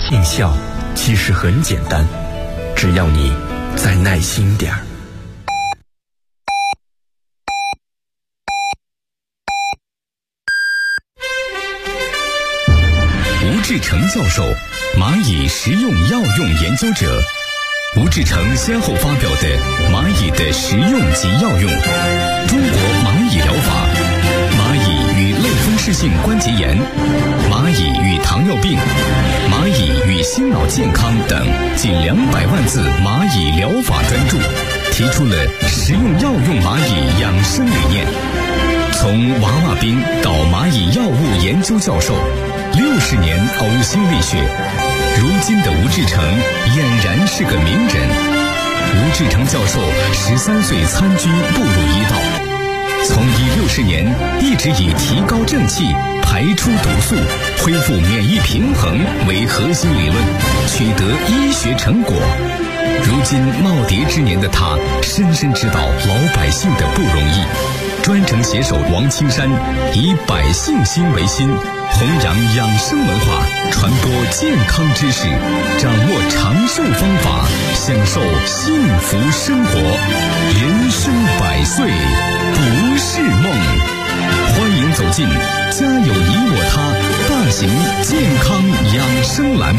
尽孝其实很简单，只要你再耐心点儿。 吴志成教授，蚂蚁食用药用研究者。吴志成先后发表的《蚂蚁的食用及药用》、《中国蚂蚁疗法》、《蚂蚁与类风湿性关节炎》、《蚂蚁与糖尿病》、《蚂蚁与心脑健康》等近200万字蚂蚁疗法专著，提出了食用药用蚂蚁养生理念。从娃娃兵到蚂蚁药物研究教授，60年呕心沥血，如今的吴志成俨然是个名人。吴志成教授13岁参军步入医道，从医60年一直以提高正气、排出毒素、恢复免疫平衡为核心理论，取得医学成果。如今耄耋之年的他，深深知道老百姓的不容易，专程携手王青山，以百姓心为心，弘扬养生文化，传播健康知识，掌握长寿方法，享受幸福生活。人生100岁不是梦。欢迎走进家有你我他大型健康养生栏目。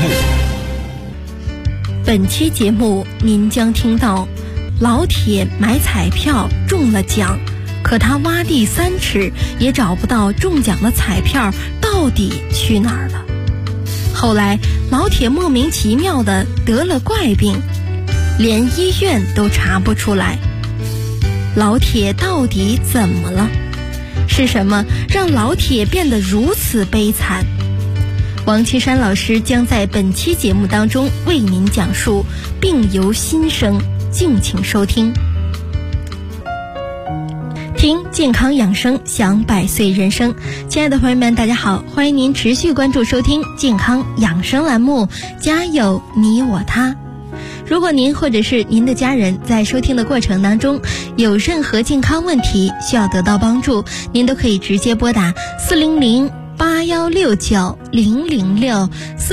本期节目您将听到老铁买彩票中了奖，可他挖地3尺也找不到中奖的彩票到底去哪儿了。后来老铁莫名其妙的得了怪病，连医院都查不出来。老铁到底怎么了？是什么让老铁变得如此悲惨？王青山老师将在本期节目当中为您讲述病由心生，敬请收听。听健康养生，享100岁人生。亲爱的朋友们，大家好，欢迎您持续关注收听健康养生栏目，家有你我他。如果您或者是您的家人在收听的过程当中有任何健康问题需要得到帮助，您都可以直接拨打400-8169-006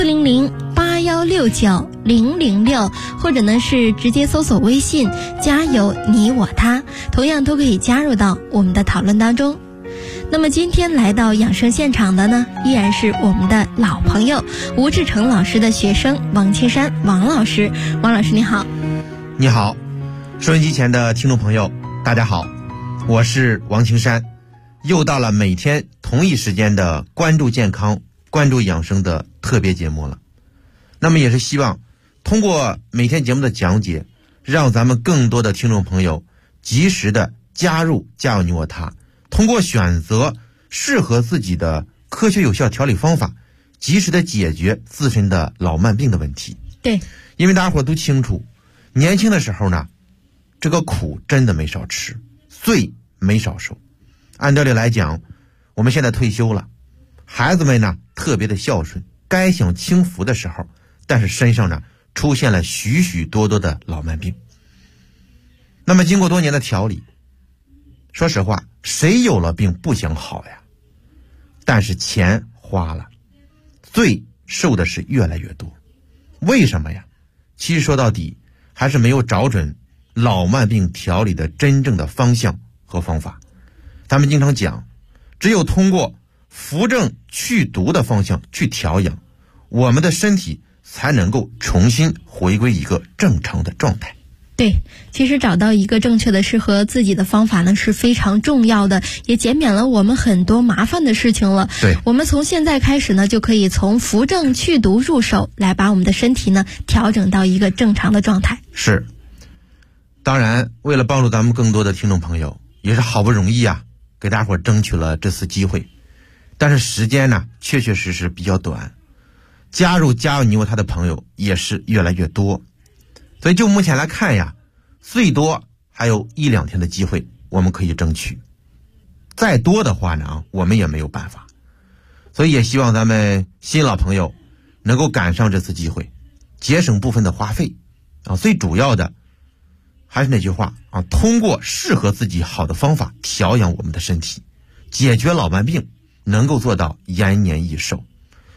400-8169-006，或者呢是直接搜索微信家有你我他，同样都可以加入到我们的讨论当中。那么今天来到养生现场的呢，依然是我们的老朋友吴志成老师的学生王青山王老师。王老师你好。 你好，收音机前的听众朋友大家好，我是王青山，又到了每天同一时间的关注健康关注养生的特别节目了。那么也是希望通过每天节目的讲解，让咱们更多的听众朋友及时的加入家有你我他，通过选择适合自己的科学有效调理方法，及时的解决自身的老慢病的问题。 对， 因为大家伙都清楚，年轻的时候呢，这个苦真的没少吃，罪没少受。按道理来讲，我们现在退休了，孩子们呢特别的孝顺，该享清福的时候，但是身上呢出现了许许多多的老慢病。那么经过多年的调理，说实话，谁有了病不想好呀？但是钱花了，罪受的是越来越多。为什么呀？其实说到底，还是没有找准老慢病调理的真正的方向和方法。咱们经常讲，只有通过扶正去毒的方向去调养，我们的身体才能够重新回归一个正常的状态。 对，其实找到一个正确的适合自己的方法呢是非常重要的，也减免了我们很多麻烦的事情了。 对， 我们从现在开始呢就可以从扶正去毒入手，来把我们的身体呢调整到一个正常的状态。 是，当然为了帮助咱们更多的听众朋友，也是好不容易啊给大伙争取了这次机会，但是时间呢确确实实比较短，加入家有你我他的朋友也是越来越多，所以就目前来看呀，最多还有1-2天的机会我们可以争取，再多的话呢我们也没有办法。所以也希望咱们新老朋友能够赶上这次机会，节省部分的花费啊。最主要的还是那句话啊，通过适合自己好的方法调养我们的身体，解决老慢病，能够做到延年益寿。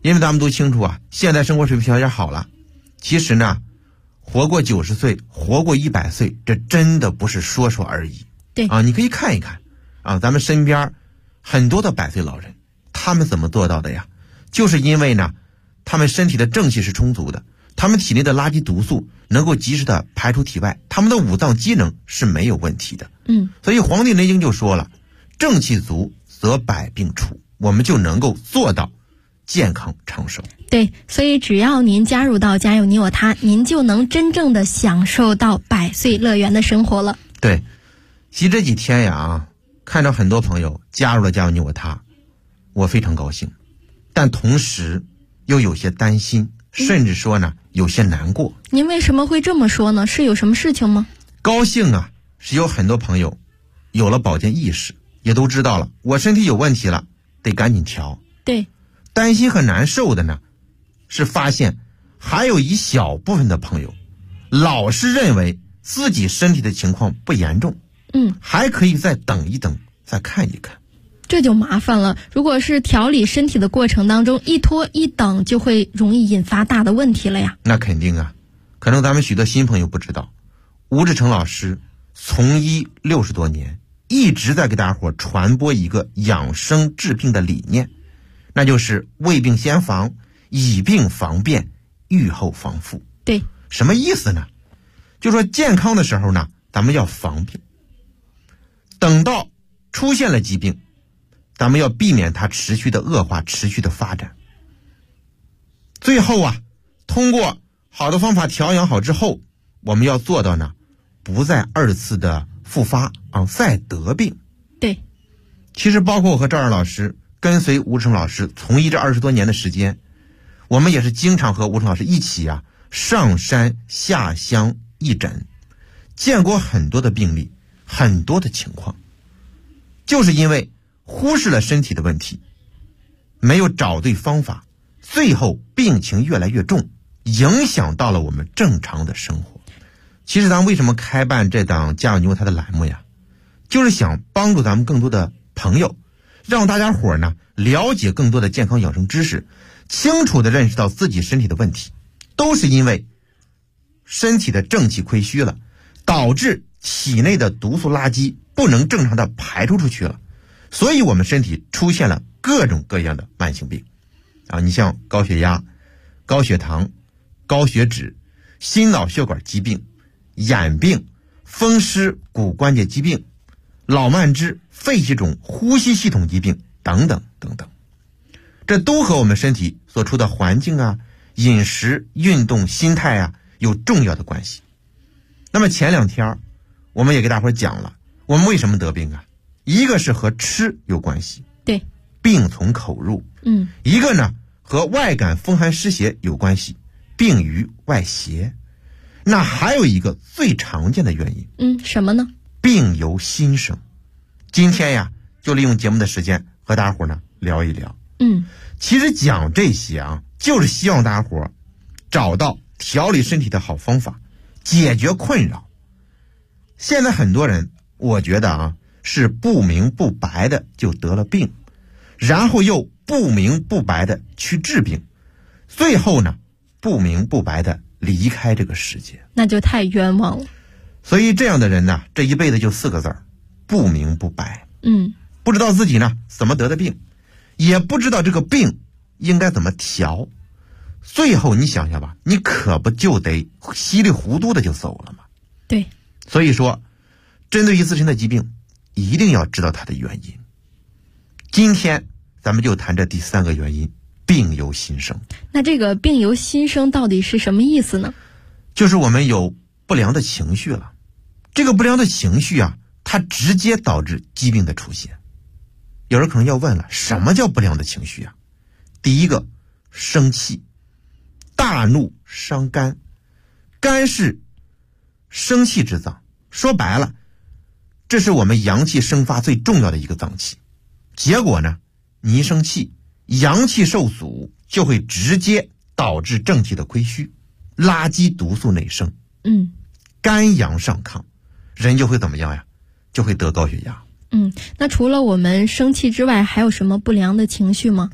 因为咱们都清楚啊，现在生活水平有点好了，其实呢活过90岁，活过100岁，这真的不是说说而已。 对啊，你可以看一看啊，咱们身边很多的100岁老人，他们怎么做到的呀？就是因为呢他们身体的正气是充足的，他们体内的垃圾毒素能够及时的排出体外，他们的五脏机能是没有问题的。所以《黄帝内经》就说了，正气足则百病除，我们就能够做到健康长寿。 对，所以只要您加入到家有你我他，您就能真正的享受到100岁乐园的生活了。 对，其实这几天呀，看到很多朋友加入了家有你我他，我非常高兴，但同时又有些担心，甚至说呢有些难过。 您为什么会这么说呢？是有什么事情吗？ 高兴啊，是有很多朋友有了保健意识，也都知道了我身体有问题了，得赶紧调。 对， 担心和难受的呢，是发现还有一小部分的朋友老是认为自己身体的情况不严重，还可以再等一等，再看一看。 这就麻烦了，如果是调理身体的过程当中一拖一等，就会容易引发大的问题了呀。 那肯定啊，可能咱们许多新朋友不知道，吴志成老师从医60多年，一直在给大家伙传播一个养生治病的理念，那就是未病先防，以病防变，预后防复。 对， 什么意思呢？就说健康的时候呢，咱们要防病，等到出现了疾病，咱们要避免它持续的恶化，持续的发展。最后啊，通过好的方法调养好之后，我们要做到呢，不再2次的复发啊，再得病。 对， 其实包括我和赵二老师跟随吴成老师从医这20多年的时间，我们也是经常和吴成老师一起啊上山下乡义诊，见过很多的病例，很多的情况，就是因为忽视了身体的问题，没有找对方法，最后病情越来越重，影响到了我们正常的生活。其实咱们为什么开办这档家有你我他的栏目呀，就是想帮助咱们更多的朋友，让大家伙呢了解更多的健康养生知识，清楚地认识到自己身体的问题，都是因为身体的正气亏虚了，导致体内的毒素垃圾不能正常的排出去了，所以我们身体出现了各种各样的慢性病啊，你像高血压、高血糖、高血脂、心脑血管疾病、眼病、风湿骨关节疾病、老慢支、肺气肿、呼吸系统疾病等等等等，这都和我们身体所处的环境啊、饮食、运动、心态啊有重要的关系。那么前2天我们也给大伙讲了，我们为什么得病啊？一个是和吃有关系， 对， 病从口入。一个呢和外感风寒湿邪有关系，病于外邪。那还有一个最常见的原因， 什么呢？ 病由心生。今天呀，就利用节目的时间和大家伙呢聊一聊。其实讲这些啊，就是希望大家伙找到调理身体的好方法，解决困扰。现在很多人，我觉得啊，是不明不白的就得了病，然后又不明不白的去治病，最后呢，不明不白的离开这个世界， 那就太冤枉了。 所以这样的人呢，这一辈子就4个字儿，不明不白。不知道自己呢怎么得的病，也不知道这个病应该怎么调，最后你想想吧，你可不就得稀里糊涂的就走了吗？ 对， 所以说针对于自身的疾病，一定要知道它的原因。今天咱们就谈这第3个原因，病由心生。 那这个病由心生到底是什么意思呢？ 就是我们有不良的情绪了，这个不良的情绪啊，它直接导致疾病的出现。有人可能要问了，什么叫不良的情绪啊？第一个，生气，大怒伤肝，肝是生气之脏，说白了，这是我们阳气生发最重要的一个脏器。结果呢，你一生气，阳气受阻，就会直接导致正气的亏虚，垃圾毒素内生，肝阳上亢，人就会怎么样呀？就会得高血压。 那除了我们生气之外，还有什么不良的情绪吗？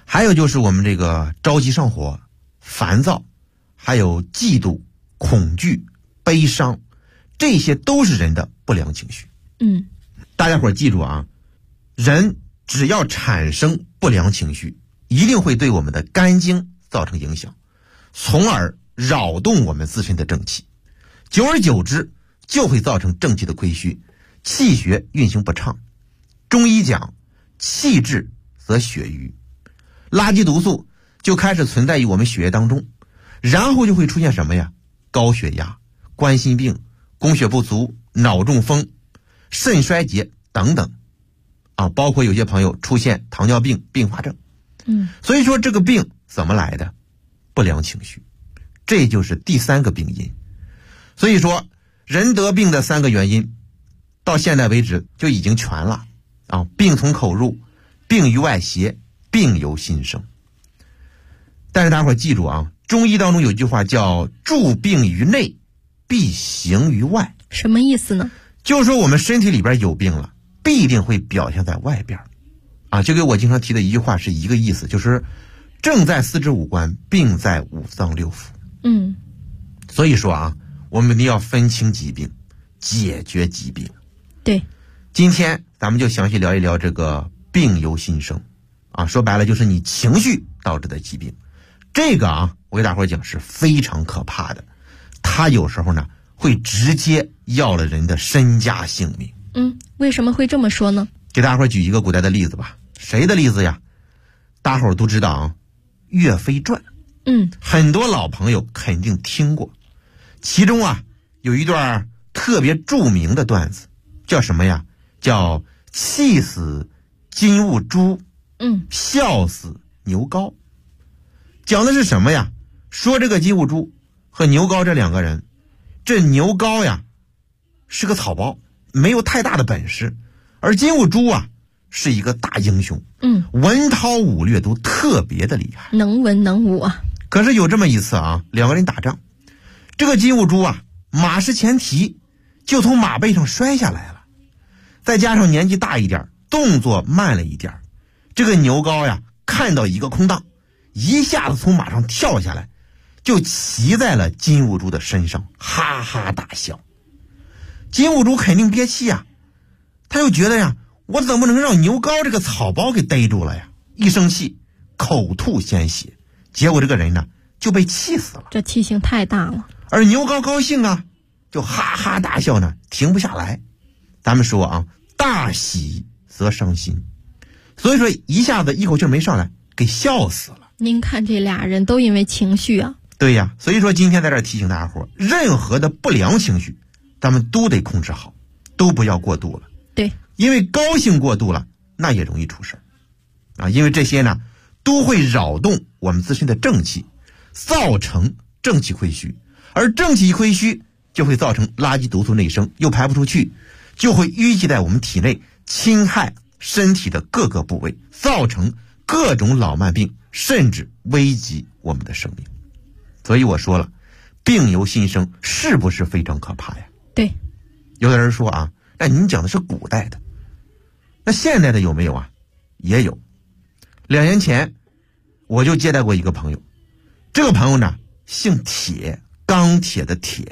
还有就是我们这个着急上火、烦躁，还有嫉妒、恐惧、悲伤，这些都是人的不良情绪。大家伙记住啊，人只要产生不良情绪，一定会对我们的肝经造成影响，从而扰动我们自身的正气，久而久之就会造成正气的亏虚，气血运行不畅。中医讲气滞则血瘀，垃圾毒素就开始存在于我们血液当中，然后就会出现什么呀？高血压、冠心病、供血不足、脑中风、肾衰竭等等啊，包括有些朋友出现糖尿病并发症。所以说这个病怎么来的？不良情绪，这就是第三个病因。所以说人得病的3个原因到现在为止就已经全了啊，病从口入，病于外邪，病由心生。但是大伙记住啊，中医当中有一句话叫助病于内，必行于外。 什么意思呢？ 就是说我们身体里边有病了，必定会表现在外边啊，就跟我经常提的一句话是一个意思，就是正在4肢5官，病在5脏6腑。所以说啊，我们一定要分清疾病，解决疾病。 对， 今天咱们就详细聊一聊这个病由心生啊，说白了就是你情绪导致的疾病。这个啊，我给大伙讲是非常可怕的，它有时候呢会直接要了人的身家性命。 为什么会这么说呢？ 给大伙举一个古代的例子吧。谁的例子呀？大伙都知道啊，岳飞传。很多老朋友肯定听过，其中啊有一段特别著名的段子，叫什么呀？叫气死金兀术，笑死牛皋。讲的是什么呀？说这个金兀术和牛皋这2个人，这牛皋呀是个草包，没有太大的本事，而金兀术啊是一个大英雄，文韬武略都特别的厉害， 能文能武啊。 可是有这么一次啊，2个人打仗，这个金兀术啊马失前蹄，就从马背上摔下来了，再加上年纪大一点，动作慢了一点，这个牛皋呀看到一个空档，一下子从马上跳下来，就骑在了金兀术的身上，哈哈大笑。金兀术肯定憋气啊，他就觉得呀，我怎么能让牛皋这个草包给逮住了呀？一生气口吐鲜血，结果这个人呢就被气死了。 这气性太大了。 而牛皋高兴啊，就哈哈大笑呢，停不下来。咱们说啊，大喜则伤心，所以说一下子一口气没上来，给笑死了。 您看这俩人都因为情绪啊。 对呀，所以说今天在这儿提醒大家伙，任何的不良情绪咱们都得控制好，都不要过度了。 对， 因为高兴过度了那也容易出事啊，因为这些呢都会扰动我们自身的正气，造成正气亏虚，而正气一亏虚就会造成垃圾毒素内生，又排不出去，就会淤积在我们体内，侵害身体的各个部位，造成各种老慢病，甚至危及我们的生命。所以我说了，病由心生，是不是非常可怕呀？ 对。 有的人说啊，那您讲的是古代的，那现代的有没有啊？也有。2年前我就接待过一个朋友，这个朋友呢姓铁，钢铁的铁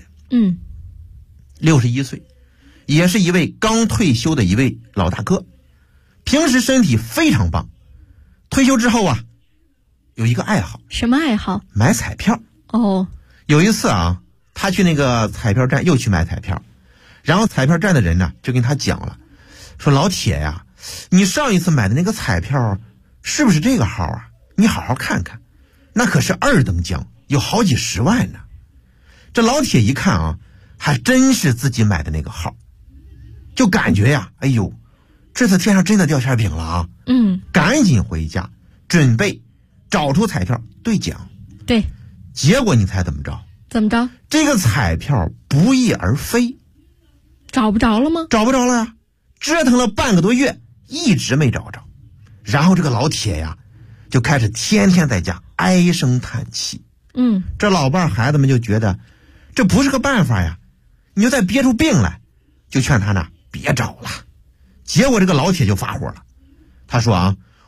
，61岁，也是一位刚退休的一位老大哥，平时身体非常棒。退休之后啊，有一个爱好。 什么爱好？ 买彩票。有一次啊，他去那个彩票站又去买彩票，然后彩票站的人呢就跟他讲了，说老铁呀，你上一次买的那个彩票是不是这个号啊？你好好看看，那可是2等奖，有好几10万呢。这老铁一看啊，还真是自己买的那个号，就感觉呀，哎呦，这次天上真的掉馅饼了啊！赶紧回家准备找出彩票兑奖。 对， 结果你猜怎么着？ 怎么着？ 这个彩票不翼而飞。 找不着了吗？ 找不着了呀，折腾了半个多月，一直没找着。然后这个老铁呀，就开始天天在家唉声叹气。这老伴孩子们就觉得这不是个办法呀，你就再憋出病来，就劝他呢别找了。结果这个老铁就发火了，他说啊，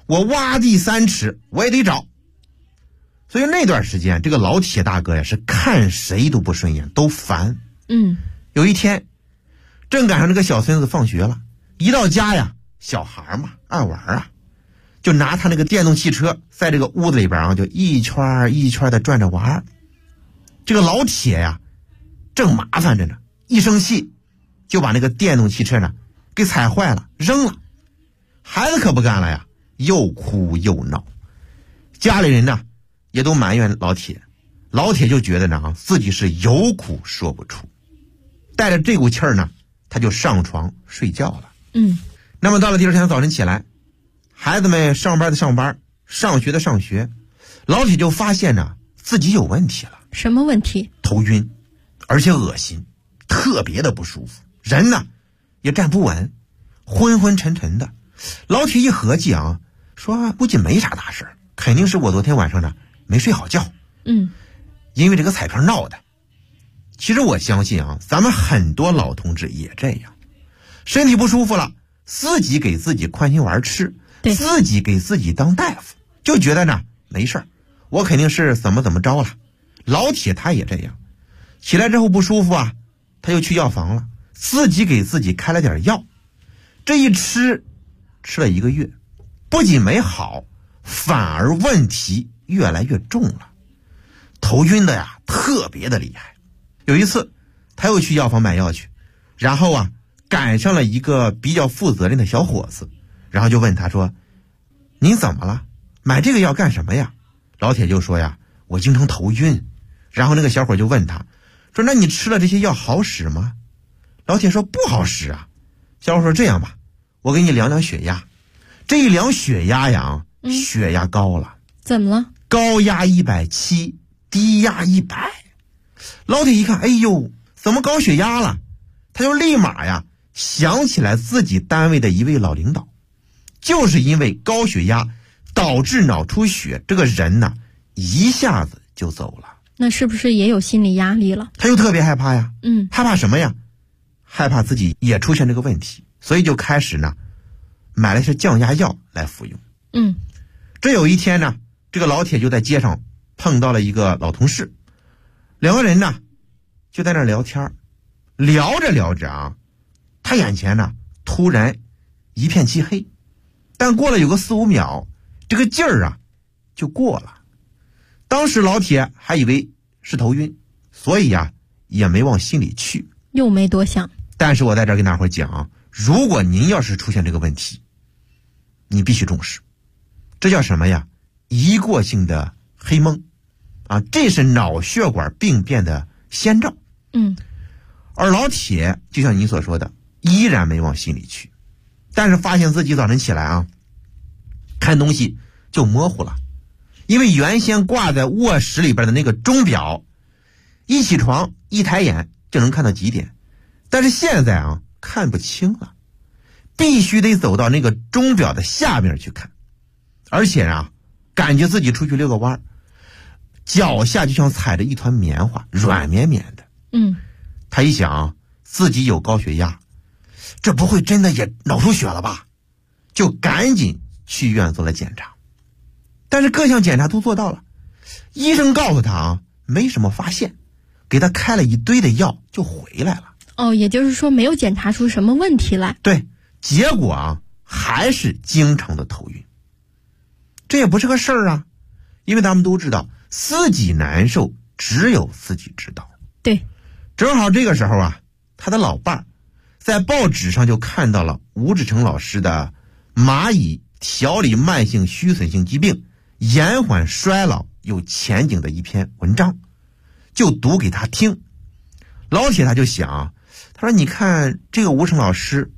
我挖地3尺我也得找。所以那段时间这个老铁大哥呀是看谁都不顺眼，都烦。有一天正赶上这个小孙子放学了，一到家呀，小孩嘛爱玩啊，就拿他那个电动汽车在这个屋子里边啊，就一圈一圈的转着玩。这个老铁呀正麻烦着呢，一生气就把那个电动汽车呢给踩坏了扔了。孩子可不干了呀，又哭又闹，家里人呢也都埋怨老铁，老铁就觉得呢自己是有苦说不出，带着这股气儿呢，他就上床睡觉了。那么到了第二天早晨起来，孩子们上班的上班，上学的上学，老铁就发现呢自己有问题了。 什么问题？ 头晕，而且恶心，特别的不舒服，人呢也站不稳，昏昏沉沉的。老铁一合计啊，说估计没啥大事，肯定是我昨天晚上呢没睡好觉。因为这个彩票闹的。其实我相信啊，咱们很多老同志也这样，身体不舒服了，自己给自己宽心丸吃，自己给自己当大夫，就觉得呢没事，我肯定是怎么着了。老铁他也这样，起来之后不舒服啊，他就去药房了，自己给自己开了点药，这一吃了1个月，不仅没好，反而问题越来越重了，头晕的呀特别的厉害。有一次他又去药房买药去，然后啊赶上了一个比较负责任的小伙子，然后就问他说，您怎么了，买这个药干什么呀？老铁就说呀，我经常头晕。然后那个小伙就问他说，那你吃了这些药好使吗？老铁说不好使啊。小伙说，这样吧，我给你量量血压。这一量血压呀，血压高了。 怎么了？ 高压170，低压100。老铁一看，哎呦，怎么高血压了？他就立马呀想起来自己单位的一位老领导，就是因为高血压导致脑出血，这个人呢一下子就走了。 那是不是也有心理压力了？ 他就特别害怕呀。害怕什么呀？害怕自己也出现这个问题，所以就开始呢买了些降压药来服用。这有一天呢，这个老铁就在街上碰到了一个老同事，两个人呢就在那聊天，聊着聊着啊，他眼前呢突然一片漆黑，但过了有个4、5秒，这个劲儿啊就过了。当时老铁还以为是头晕，所以啊也没往心里去， 又没多想。 但是我在这儿跟大伙讲，如果您要是出现这个问题，你必须重视。这叫什么呀？一过性的黑蒙啊，这是脑血管病变的先兆。而老铁就像你所说的，依然没往心里去，但是发现自己早晨起来啊，看东西就模糊了。因为原先挂在卧室里边的那个钟表，一起床一抬眼就能看到几点，但是现在啊看不清了，必须得走到那个钟表的下面去看。而且啊感觉自己出去遛个弯，脚下就像踩着一团棉花，软绵绵的。他一想自己有高血压，这不会真的也脑出血了吧，就赶紧去医院做了检查。但是各项检查都做到了，医生告诉他啊没什么发现，给他开了一堆的药就回来了。 也就是说没有检查出什么问题来。 对，结果啊还是经常的头晕。这也不是个事儿啊，因为咱们都知道自己难受只有自己知道。 对， 正好这个时候啊，他的老伴在报纸上就看到了吴志成老师的蚂蚁调理慢性虚损性疾病延缓衰老有前景的一篇文章，就读给他听。老铁他就想，他说你看这个吴成老师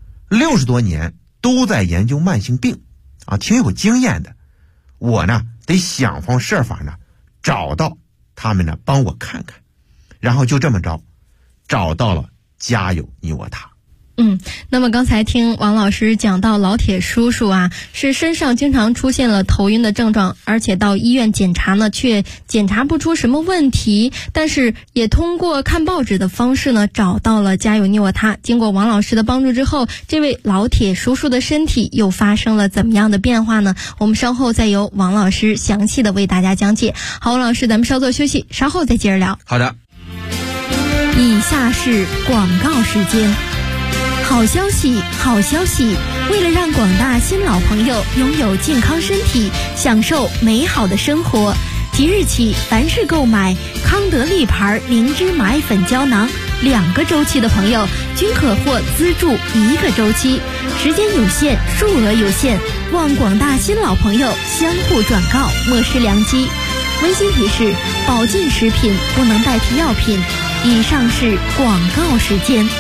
60多年都在研究慢性病啊，挺有经验的，我呢得想方设法呢找到他们呢帮我看看。然后就这么着找到了家有你我他。 那么刚才听王老师讲到老铁叔叔啊，是身上经常出现了头晕的症状，而且到医院检查呢，却检查不出什么问题，但是也通过看报纸的方式呢，找到了家有你我他。经过王老师的帮助之后，这位老铁叔叔的身体又发生了怎么样的变化呢？我们稍后再由王老师详细的为大家讲解。好，王老师，咱们稍作休息，稍后再接着聊。 好的。 以下是广告时间。好消息，好消息！为了让广大新老朋友拥有健康身体，享受美好的生活，即日起，凡是购买康德利牌灵芝蚂蚁粉胶囊2个周期的朋友，均可获资助1个周期，时间有限，数额有限，望广大新老朋友相互转告，莫失良机。温馨提示：保健食品不能代替药品。以上是广告时间。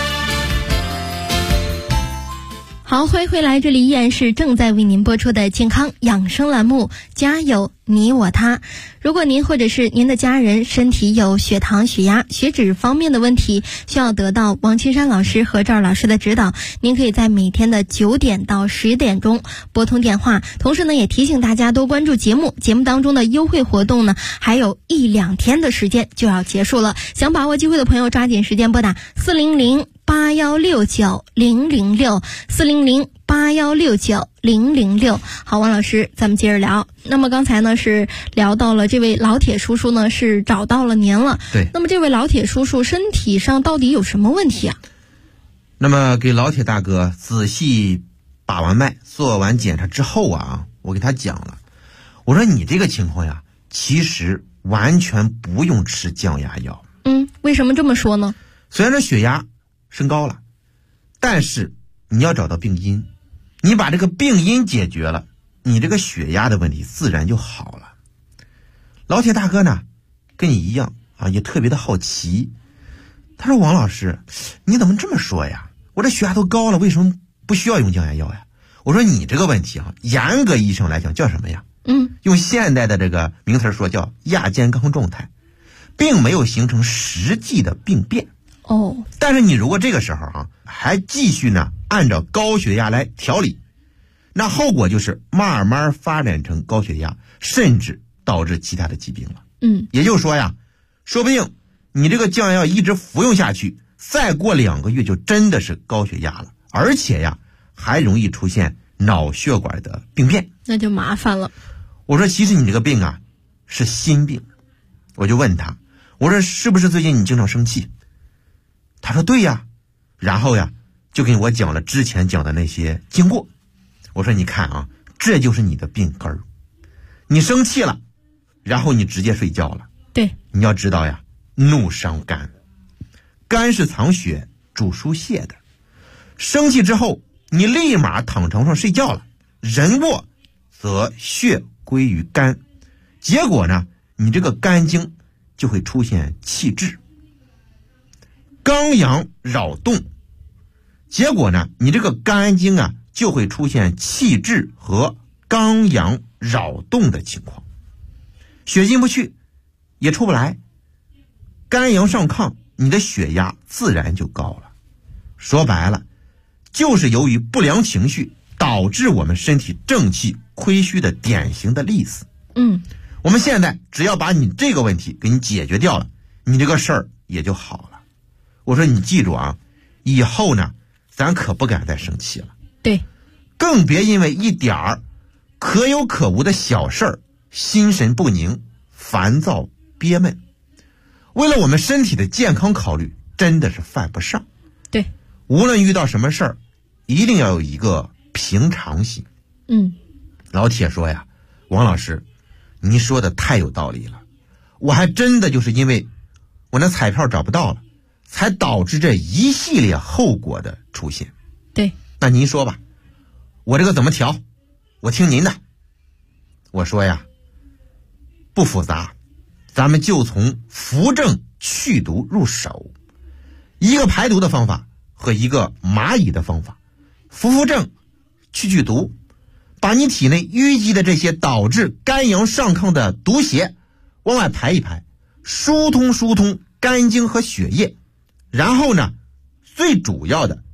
好，欢迎回来，这里依然是正在为您播出的健康养生栏目，家有你我他。如果您或者是您的家人身体有血糖、血压、血脂方面的问题，需要得到王青山老师和赵老师的指导，您可以在每天的9点到10点钟拨通电话。同时呢，也提醒大家多关注节目当中的优惠活动呢，还有1-2天的时间就要结束了。想把握机会的朋友，抓紧时间拨打400-8169-006，400-8169-006。好，王老师，咱们接着聊。那么刚才呢是聊到了这位老铁叔叔呢是找到了您了。 对。 那么这位老铁叔叔身体上到底有什么问题啊？ 那么给老铁大哥仔细把完脉、做完检查之后啊，我给他讲了，我说你这个情况呀，其实完全不用吃降压药。 为什么这么说呢？ 虽然这血压升高了，但是你要找到病因，你把这个病因解决了，你这个血压的问题自然就好了。老铁大哥呢跟你一样啊，也特别的好奇。他说王老师，你怎么这么说呀？我这血压都高了，为什么不需要用降压药呀？我说你这个问题啊，严格意义上来讲叫什么呀？用现代的这个名词说叫亚健康状态，并没有形成实际的病变。但是你如果这个时候啊还继续呢按照高血压来调理，那后果就是慢慢发展成高血压，甚至导致其他的疾病了。也就是说呀，说不定你这个降压药一直服用下去，再过2个月就真的是高血压了，而且呀还容易出现脑血管的病变， 那就麻烦了。 我说其实你这个病啊是心病。我就问他，我说是不是最近你经常生气？他说对呀，然后呀就跟我讲了之前讲的那些经过。我说你看啊，这就是你的病根儿。你生气了，然后你直接睡觉了。 对， 你要知道呀，怒伤肝，肝是藏血主疏泄的。生气之后你立马躺床上睡觉了，人卧则血归于肝，结果呢你这个肝经就会出现气滞，刚阳扰动，结果呢你这个肝经啊就会出现气滞和刚阳扰动的情况，血进不去也出不来，肝阳上亢，你的血压自然就高了。说白了就是由于不良情绪导致我们身体正气亏虚的典型的例子。我们现在只要把你这个问题给你解决掉了，你这个事儿也就好了。我说你记住啊，以后呢咱可不敢再生气了。 对， 更别因为一点儿可有可无的小事儿心神不宁、烦躁憋闷。为了我们身体的健康考虑，真的是犯不上。 对， 无论遇到什么事儿，一定要有一个平常心。老铁说呀，王老师您说的太有道理了，我还真的就是因为我那彩票找不到了，才导致这一系列后果的出现。 对， 那您说吧，我这个怎么调？我听您的。我说呀，不复杂，咱们就从扶正去毒入手，一个排毒的方法和一个蚂蚁的方法。扶正去毒，把你体内淤积的这些导致肝阳上亢的毒邪往外排一排，疏通肝经和血液。然后呢，最主要的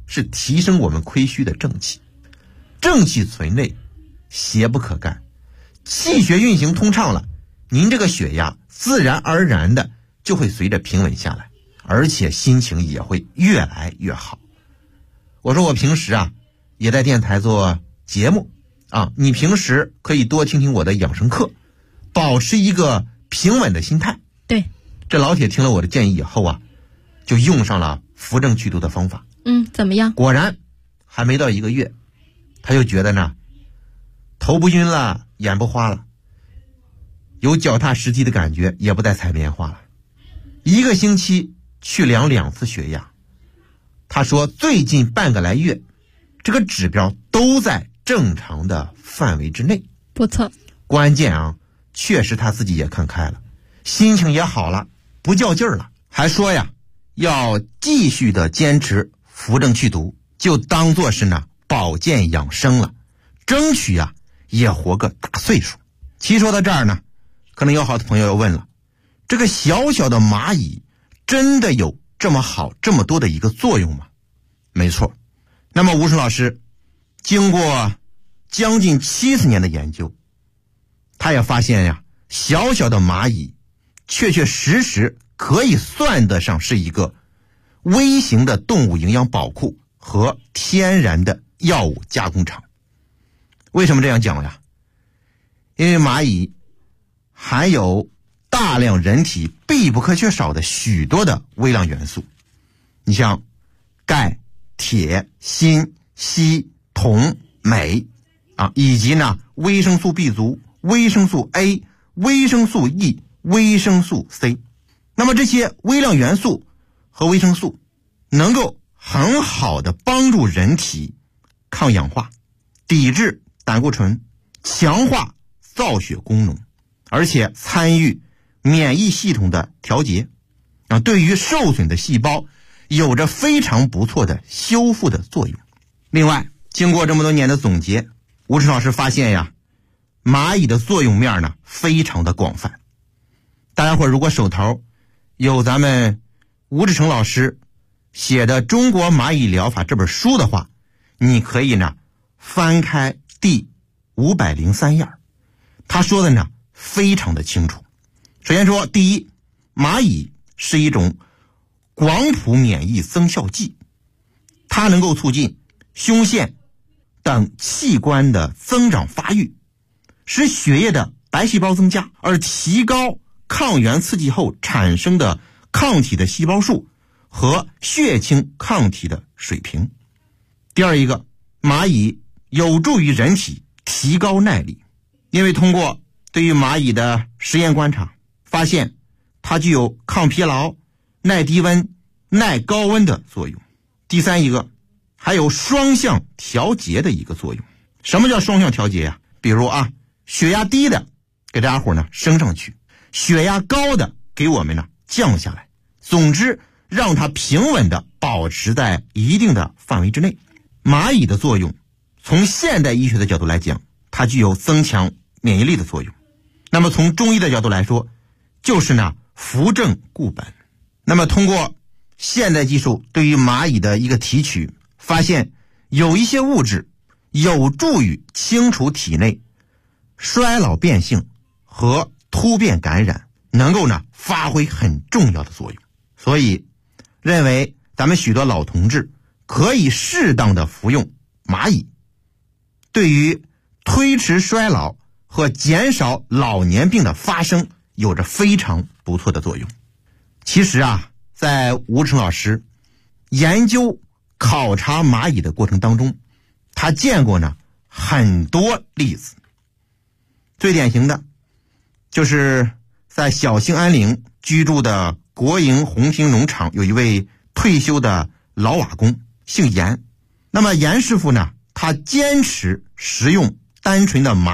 是提升我们亏虚的正气。正气存内，邪不可干。气血运行通畅了，您这个血压自然而然的就会随着平稳下来，而且心情也会越来越好。我说我平时也在电台做节目你平时可以多听听我的养生课，保持一个平稳的心态。 对， 这老铁听了我的建议以后就用上了扶正祛毒的方法。 怎么样？ 果然还没到1个月，他就觉得呢，头不晕了，眼不花了，有脚踏实地的感觉，也不再采棉花了。1个星期去量2次血压，他说最近半个来月，这个指标都在正常的范围之内。 不错， 关键确实他自己也看开了，心情也好了，不较劲儿了，还说要继续的坚持扶正祛毒，就当作是保健养生了，争取也活个大岁数。其实说到这儿呢，可能有好多朋友要问了，这个小小的蚂蚁真的有这么好这么多的一个作用吗？没错。那么吴声老师经过将近70年的研究，他也发现小小的蚂蚁确确实实可以算得上是一个微型的动物营养宝库和天然的药物加工厂。为什么这样讲呀？因为蚂蚁含有大量人体必不可缺少的许多的微量元素，你像钙、铁、锌、硒、铜、镁以及维生素 B 族、维生素 A、维生素 E、维生素 C。 那么这些微量元素和维生素能够很好的帮助人体抗氧化，抵制胆固醇，强化造血功能，而且参与免疫系统的调节对于受损的细胞有着非常不错的修复的作用。另外，经过这么多年的总结，吴声老师发现蚂蚁的作用面非常的广泛。大家伙如果手头有咱们吴志成老师写的《中国蚂蚁疗法》这本书的话，你可以翻开第503页，他说的非常的清楚。首先说，第一，蚂蚁是一种广谱免疫增效剂，它能够促进胸腺等器官的增长发育，使血液的白细胞增加，而提高抗原刺激后产生的抗体的细胞数和血清抗体的水平。第二一个，蚂蚁有助于人体提高耐力，因为通过对于蚂蚁的实验观察，发现它具有抗疲劳、耐低温、耐高温的作用。第三一个，还有双向调节的一个作用。什么叫双向调节呀？比如血压低的给大家伙升上去，血压高的给我们降下来，总之让它平稳的保持在一定的范围之内。蚂蚁的作用从现代医学的角度来讲，它具有增强免疫力的作用。那么从中医的角度来说，就是扶正固本。那么通过现代技术对于蚂蚁的一个提取，发现有一些物质有助于清除体内衰老变性和突变感染，能够发挥很重要的作用。所以认为咱们许多老同志可以适当的服用蚂蚁，对于推迟衰老和减少老年病的发生有着非常不错的作用。其实在吴成老师研究考察蚂蚁的过程当中，他见过很多例子。最典型的就是在小兴安岭居住的国营红星农场，有一位退休的老瓦工，姓严。那么严师傅他坚持食用单纯的蚂